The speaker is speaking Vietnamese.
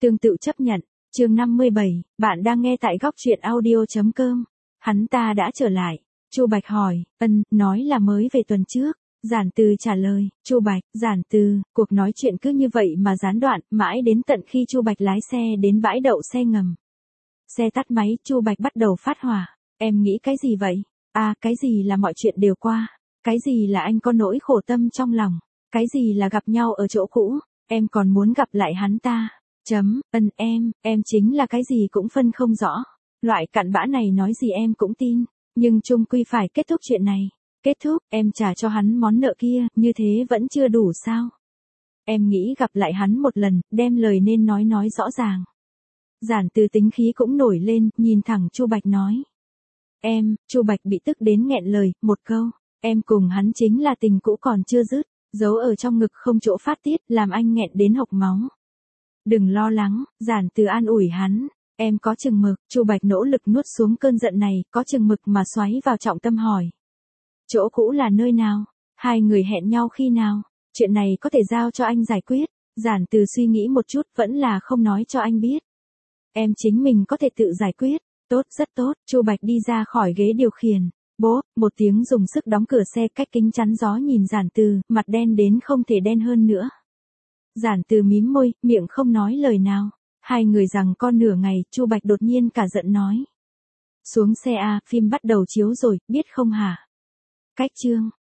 Tương tự chấp nhận. Chương 57, bạn đang nghe tại góc truyện audio.com. Hắn ta đã trở lại. Chu Bạch hỏi, nói là mới về tuần trước. Giản Từ trả lời, Chu Bạch, Giản Từ, cuộc nói chuyện cứ như vậy mà gián đoạn, mãi đến tận khi Chu Bạch lái xe đến bãi đậu xe ngầm. Xe tắt máy, Chu Bạch bắt đầu phát hỏa. Em nghĩ cái gì vậy? Cái gì là mọi chuyện đều qua? Cái gì là anh có nỗi khổ tâm trong lòng? Cái gì là gặp nhau ở chỗ cũ? Em còn muốn gặp lại hắn ta. Em chính là cái gì cũng phân không rõ. Loại cặn bã này nói gì em cũng tin. Nhưng chung quy phải kết thúc chuyện này. Kết thúc, em trả cho hắn món nợ kia, như thế vẫn chưa đủ sao? Em nghĩ gặp lại hắn một lần, đem lời nên nói rõ ràng. Giản Từ tính khí cũng nổi lên, nhìn thẳng Chu Bạch nói. Chu Bạch bị tức đến nghẹn lời, một câu. Em cùng hắn chính là tình cũ còn chưa dứt, giấu ở trong ngực không chỗ phát tiết, làm anh nghẹn đến hộc máu. Đừng lo lắng, Giản Từ an ủi hắn. Em có chừng mực, Chu Bạch nỗ lực nuốt xuống cơn giận này, có chừng mực mà xoáy vào trọng tâm hỏi. Chỗ cũ là nơi nào? Hai người hẹn nhau khi nào? Chuyện này có thể giao cho anh giải quyết. Giản Từ suy nghĩ một chút, vẫn là không nói cho anh biết. Em chính mình có thể tự giải quyết. Tốt, rất tốt. Chu Bạch đi ra khỏi ghế điều khiển. Bố, một tiếng dùng sức đóng cửa xe, cách kính chắn gió nhìn Giản Từ, mặt đen đến không thể đen hơn nữa. Giản Từ mím môi, miệng không nói lời nào. Hai người giằng co nửa ngày, Chu Bạch đột nhiên cả giận nói. Xuống xe phim bắt đầu chiếu rồi, biết không hả? Cách chương.